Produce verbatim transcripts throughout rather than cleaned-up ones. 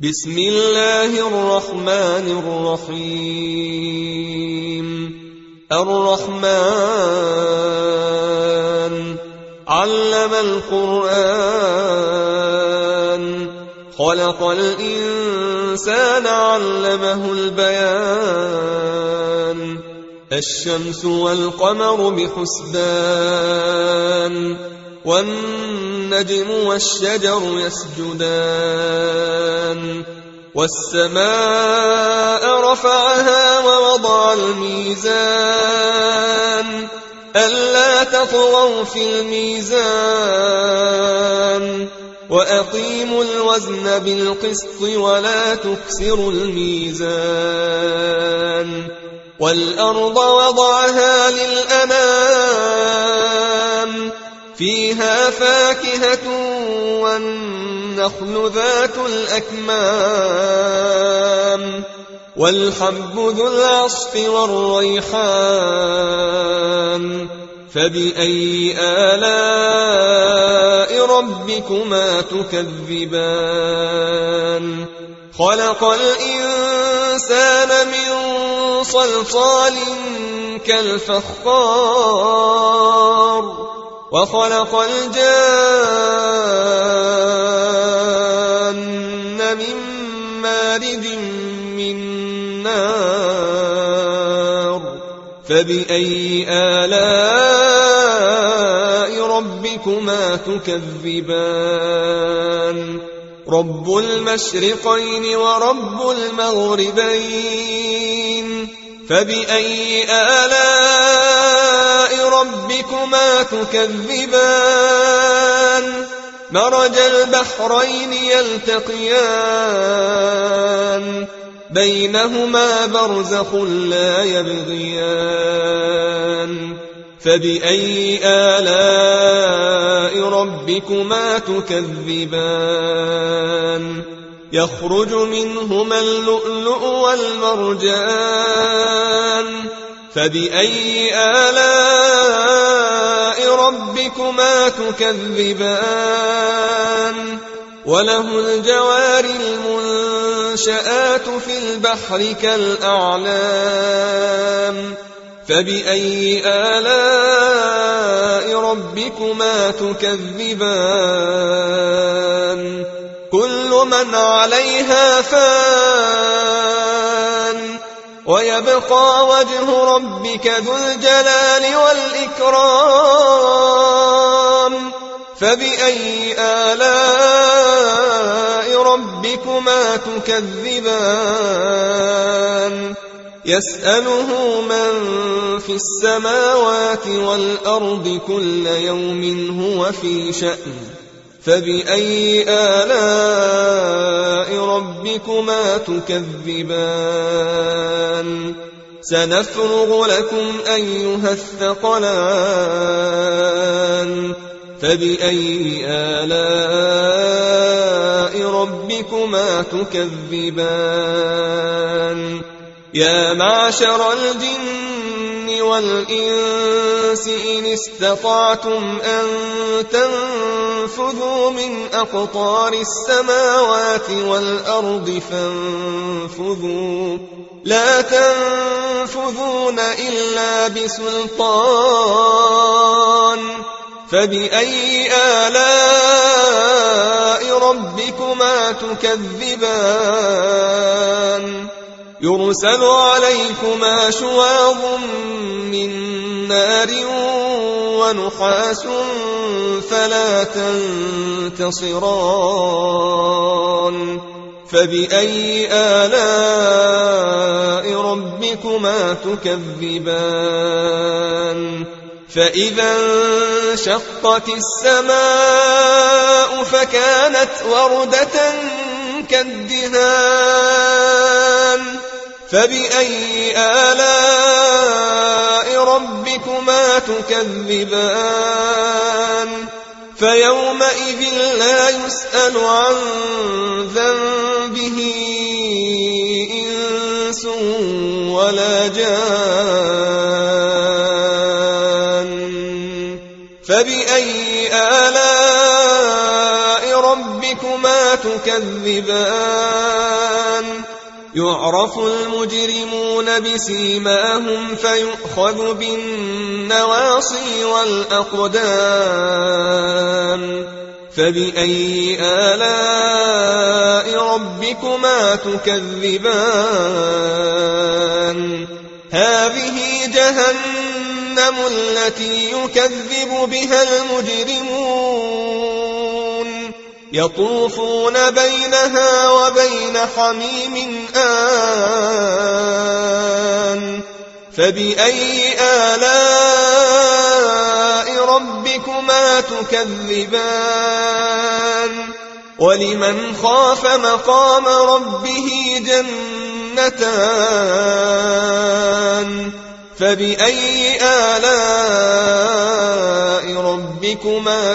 بسم الله الرحمن الرحيم الرحمن علم القرآن خلق الإنسان علمه البيان الشمس والقمر بحسبان والنجم والشجر يسجدان والسماء رفعها ووضع الميزان ألا تطغوا في الميزان وأقيموا الوزن بالقسط ولا تكسروا الميزان والأرض وضعها للأنام فيها فاكهة والنخل ذات الأكمام والحب ذو العصف والريحان فبأي آلاء ربكما تكذبان خلق الإنسان من صلصال كالفخار وخلق الجان من مارج من نار فبأي آلاء ربكما تكذبان رب المشرقين ورب المغربين فبأي آلاء ربكما تكذبان مرج البحرين يلتقيان بينهما برزخ لا يبغيان فبأي آلاء ربكما تكذبان يخرج منهما اللؤلؤ والمرجان فبأي آلاء ربكما تكذبان وله الجوار المنشآت في البحر كالأعلام فبأي آلاء ربكما تكذبان كل من عليها فان ويبقى وجه ربك ذو الجلال والإكرام فبأي آلاء ربكما تكذبان يسأله من في السماوات والأرض كل يوم هو في شأن فبأي آلاء ربكما تكذبان سنفرغ لكم أيها الثقلان فبأي آلاء ربكما تكذبان يا معشر الجن والإنس إن استطعتم أن تنفذوا من أقطار السماوات والأرض فانفذوا لا تنفذون إلا بسلطان فبأي آلاء ربكما تكذبان يرسل عليكما شواظ من نار ونحاس فلا تنتصران فبأي آلاء ربكما تكذبان فإذا انشقت السماء فكانت وردة كالدهان فبأي آلاء ربكما تكذبان فيومئذ لا يسأل عن ذنبه إنس ولا جان فبأي آلاء ربكما تكذبان تكذبان يعرف المجرمون بسيماهم فيؤخذ بالنواصي والأقدام فبأي آلاء ربكما تكذبان هذه جهنم التي يكذب بها المجرمون يطوفون بينها وبين حميم آن فبأي آلاء ربكما تكذبان ولمن خاف مقام ربه جنتان فبأي آلاء ربكما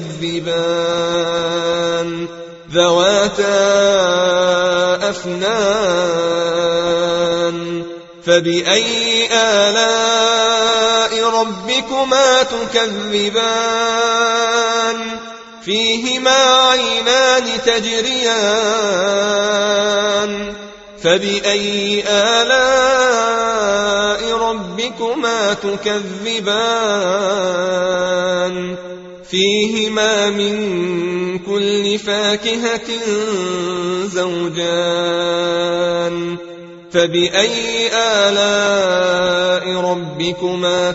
تكذبان ذواتا أفنان فبأي آلاء ربكما تكذبان فيهما عينان تجريان فبأي آلاء ربكما تكذبان فيهما من كل فاكهة زوجان فبأي آلاء ربكما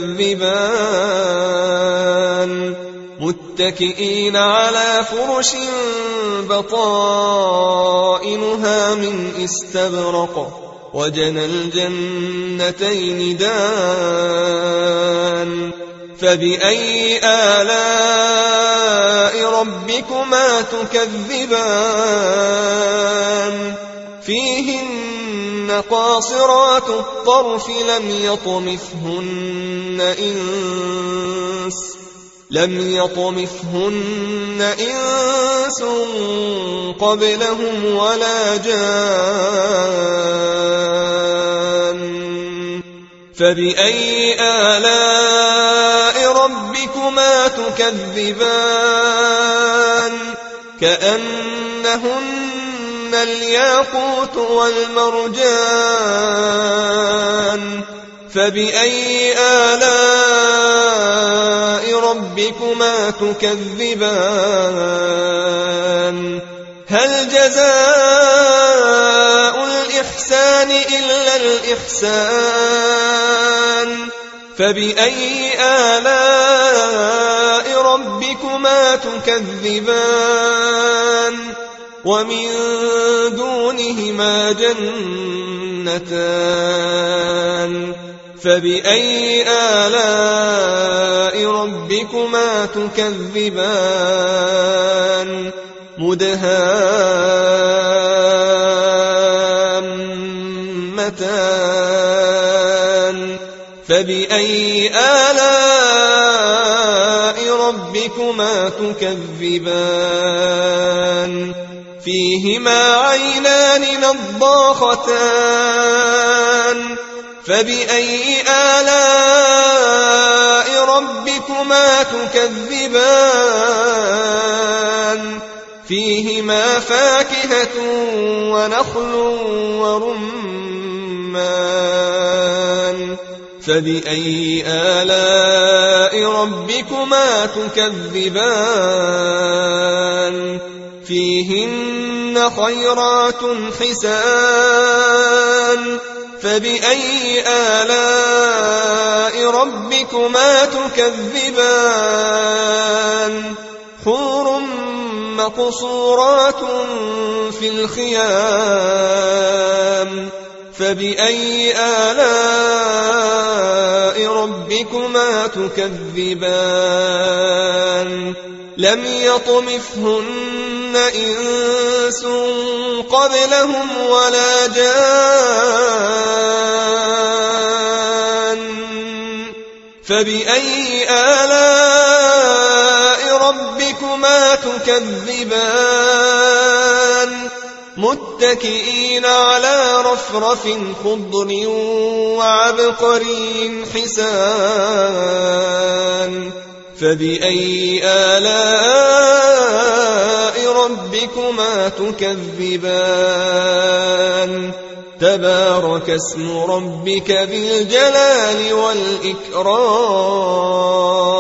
تكذبان متكئين على فرش بطائنها من استبرق وجنى الجنتين دان فبأي آلاء ربكما تكذبان فيهن قاصرات الطرف لم يطمثهن إنس لم يطمثهن إنس قبلهم ولا جان فبأي آلاء ربكما تكذبان كأنهن الياقوت والمرجان فبأي آلاء ربكما تكذبان هل جزاء الإحسان إلا الإحسان فبأي آلاء ربكما تكذبان ومن دونهما جنتان فبأي آلاء ربكما تكذبان مدهامتان فبأي آلاء ربكما تكذبان فيهما عينان نضاختان فبأي آلاء ربكما تكذبان فيهما فاكهة ونخل ورمان فبأي آلاء ربكما تكذبان فيهن خيرات حسان فبأي آلاء ربكما تكذبان حور مقصورات في الخيام فبأي آلاء ربكما تكذبان لم يطمثهن إنس قبلهم ولا جان فبأي آلاء ربكما تكذبان متكئين على رفرف خضر وعبقري حسان فبأي آلاء ربكما تكذبان تبارك اسم ربك ذي الجلال والإكرام